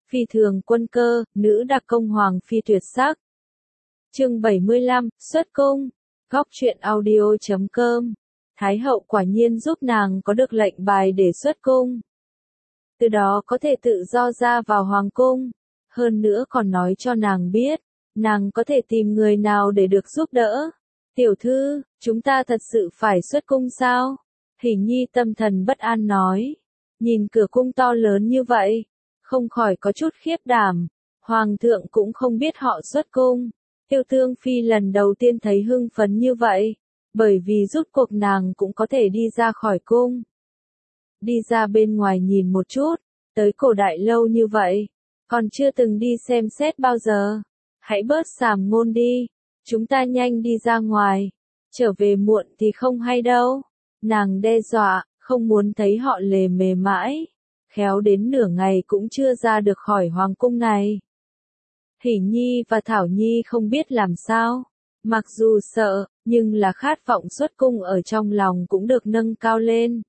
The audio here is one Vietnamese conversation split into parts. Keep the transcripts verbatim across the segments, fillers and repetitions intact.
Phi thường quân cơ, nữ đặc công hoàng phi tuyệt sắc. Chương bảy mươi lăm, xuất cung. Góc truyện audio chấm com. Thái hậu quả nhiên giúp nàng có được lệnh bài để xuất cung. Từ đó có thể tự do ra vào hoàng cung. Hơn nữa còn nói cho nàng biết, nàng có thể tìm người nào để được giúp đỡ. Tiểu thư, chúng ta thật sự phải xuất cung sao? Hỷ Nhi tâm thần bất an nói. Nhìn cửa cung to lớn như vậy, không khỏi có chút khiếp đảm. Hoàng thượng cũng không biết họ xuất cung. Tiêu Tương Phi lần đầu tiên thấy hưng phấn như vậy, bởi vì rút cuộc nàng cũng có thể đi ra khỏi cung. Đi ra bên ngoài nhìn một chút, tới cổ đại lâu như vậy, còn chưa từng đi xem xét bao giờ. Hãy bớt sàm ngôn đi, chúng ta nhanh đi ra ngoài, trở về muộn thì không hay đâu. Nàng đe dọa, không muốn thấy họ lề mề mãi, khéo đến nửa ngày cũng chưa ra được khỏi hoàng cung này. Hỷ Nhi và Thảo Nhi không biết làm sao, mặc dù sợ, nhưng là khát vọng xuất cung ở trong lòng cũng được nâng cao lên.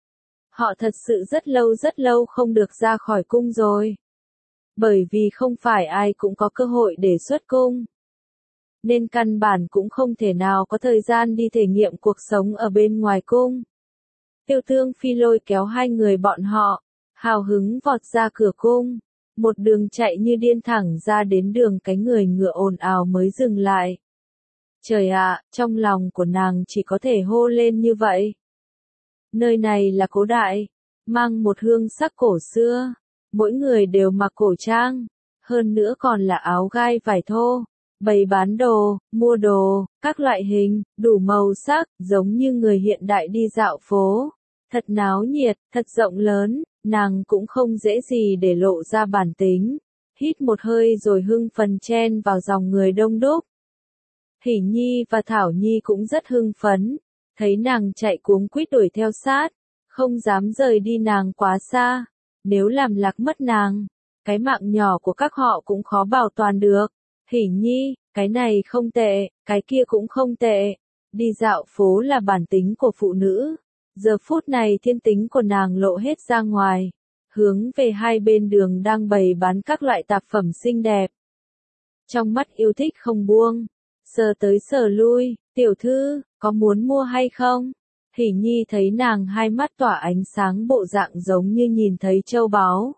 Họ thật sự rất lâu rất lâu không được ra khỏi cung rồi. Bởi vì không phải ai cũng có cơ hội để xuất cung. Nên căn bản cũng không thể nào có thời gian đi thể nghiệm cuộc sống ở bên ngoài cung. Tiêu Tương Phi lôi kéo hai người bọn họ, hào hứng vọt ra cửa cung. Một đường chạy như điên thẳng ra đến đường cái người ngựa ồn ào mới dừng lại. Trời ạ, trong lòng của nàng chỉ có thể hô lên như vậy. Nơi này là Cố Đại, mang một hương sắc cổ xưa, mỗi người đều mặc cổ trang, hơn nữa còn là áo gai vải thô, bày bán đồ, mua đồ, các loại hình, đủ màu sắc, giống như người hiện đại đi dạo phố. Thật náo nhiệt, thật rộng lớn, nàng cũng không dễ gì để lộ ra bản tính. Hít một hơi rồi hưng phấn chen vào dòng người đông đúc. Hỷ Nhi và Thảo Nhi cũng rất hưng phấn, thấy nàng chạy cuống quýt đuổi theo sát, không dám rời đi nàng quá xa. Nếu làm lạc mất nàng, cái mạng nhỏ của các họ cũng khó bảo toàn được. Hỷ Nhi, cái này không tệ, cái kia cũng không tệ. Đi dạo phố là bản tính của phụ nữ. Giờ phút này thiên tính của nàng lộ hết ra ngoài, hướng về hai bên đường đang bày bán các loại tạp phẩm xinh đẹp. Trong mắt yêu thích không buông, sờ tới sờ lui, tiểu thư, có muốn mua hay không? Hỷ Nhi thấy nàng hai mắt tỏa ánh sáng bộ dạng giống như nhìn thấy châu báu.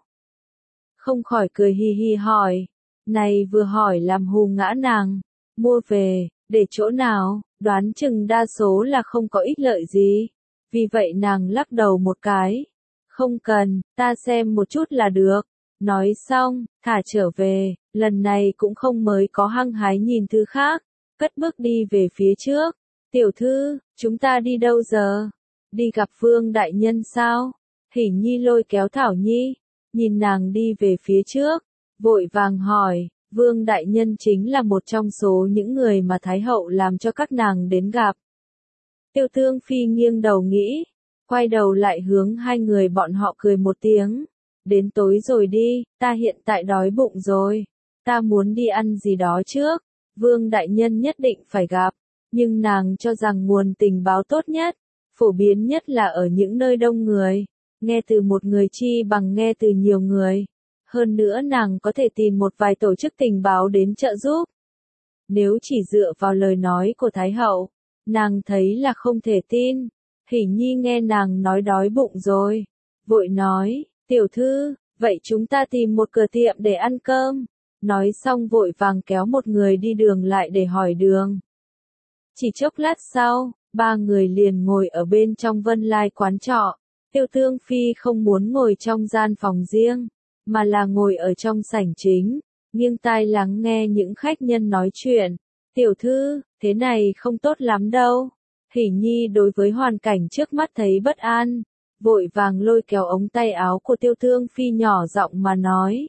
Không khỏi cười hi hi hỏi, này vừa hỏi làm hù ngã nàng, mua về, để chỗ nào, đoán chừng đa số là không có ích lợi gì. Vì vậy nàng lắc đầu một cái. Không cần, ta xem một chút là được. Nói xong, thả trở về, lần này cũng không mới có hăng hái nhìn thứ khác. Cất bước đi về phía trước. Tiểu thư, chúng ta đi đâu giờ? Đi gặp Vương Đại Nhân sao? Hỷ Nhi lôi kéo Thảo Nhi, nhìn nàng đi về phía trước, vội vàng hỏi, Vương Đại Nhân chính là một trong số những người mà Thái Hậu làm cho các nàng đến gặp. Tiêu Tương Phi nghiêng đầu nghĩ, quay đầu lại hướng hai người bọn họ cười một tiếng. Đến tối rồi đi, ta hiện tại đói bụng rồi, ta muốn đi ăn gì đó trước, Vương Đại Nhân nhất định phải gặp, nhưng nàng cho rằng nguồn tình báo tốt nhất, phổ biến nhất là ở những nơi đông người, nghe từ một người chi bằng nghe từ nhiều người. Hơn nữa nàng có thể tìm một vài tổ chức tình báo đến trợ giúp. Nếu chỉ dựa vào lời nói của Thái Hậu, nàng thấy là không thể tin. Hỷ Nhi nghe nàng nói đói bụng rồi, vội nói, tiểu thư, vậy chúng ta tìm một cửa tiệm để ăn cơm. Nói xong vội vàng kéo một người đi đường lại để hỏi đường. Chỉ chốc lát sau, ba người liền ngồi ở bên trong Vân Lai quán trọ. Tiêu Tương Phi không muốn ngồi trong gian phòng riêng, mà là ngồi ở trong sảnh chính, nghiêng tai lắng nghe những khách nhân nói chuyện. Tiểu thư, thế này không tốt lắm đâu. Hỷ Nhi đối với hoàn cảnh trước mắt thấy bất an, vội vàng lôi kéo ống tay áo của Tiêu Tương Phi nhỏ giọng mà nói.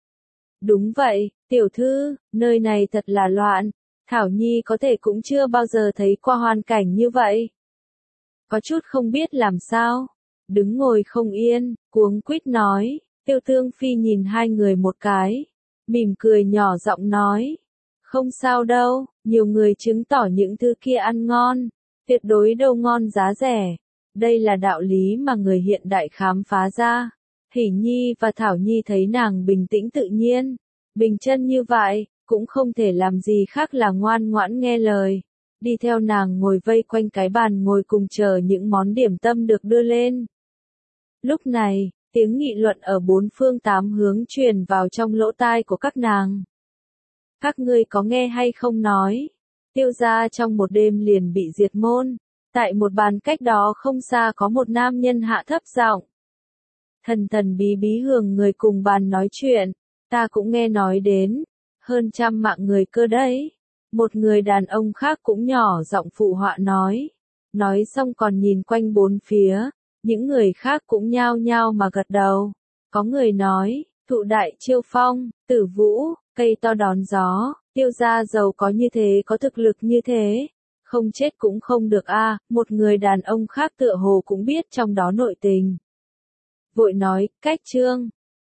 Đúng vậy, tiểu thư, nơi này thật là loạn, Thảo Nhi có thể cũng chưa bao giờ thấy qua hoàn cảnh như vậy. Có chút không biết làm sao, đứng ngồi không yên, cuống quýt nói. Tiêu Tương Phi nhìn hai người một cái, mỉm cười nhỏ giọng nói. Không sao đâu, nhiều người chứng tỏ những thứ kia ăn ngon, tuyệt đối đâu ngon giá rẻ. Đây là đạo lý mà người hiện đại khám phá ra. Hỷ Nhi và Thảo Nhi thấy nàng bình tĩnh tự nhiên, bình chân như vậy, cũng không thể làm gì khác là ngoan ngoãn nghe lời, đi theo nàng ngồi vây quanh cái bàn ngồi cùng chờ những món điểm tâm được đưa lên. Lúc này, tiếng nghị luận ở bốn phương tám hướng truyền vào trong lỗ tai của các nàng. Các ngươi có nghe hay không nói? Tiêu gia trong một đêm liền bị diệt môn. Tại một bàn cách đó không xa có một nam nhân hạ thấp giọng. Thần thần bí bí hưởng người cùng bàn nói chuyện. Ta cũng nghe nói đến. Hơn trăm mạng người cơ đấy. Một người đàn ông khác cũng nhỏ giọng phụ họa nói. Nói xong còn nhìn quanh bốn phía. Những người khác cũng nhao nhao mà gật đầu. Có người nói, thụ đại chiêu phong, tử vũ, cây to đón gió, tiêu gia giàu có như thế có thực lực như thế. Không chết cũng không được a. Một người đàn ông khác tựa hồ cũng biết trong đó nội tình. Vội nói, cách trương,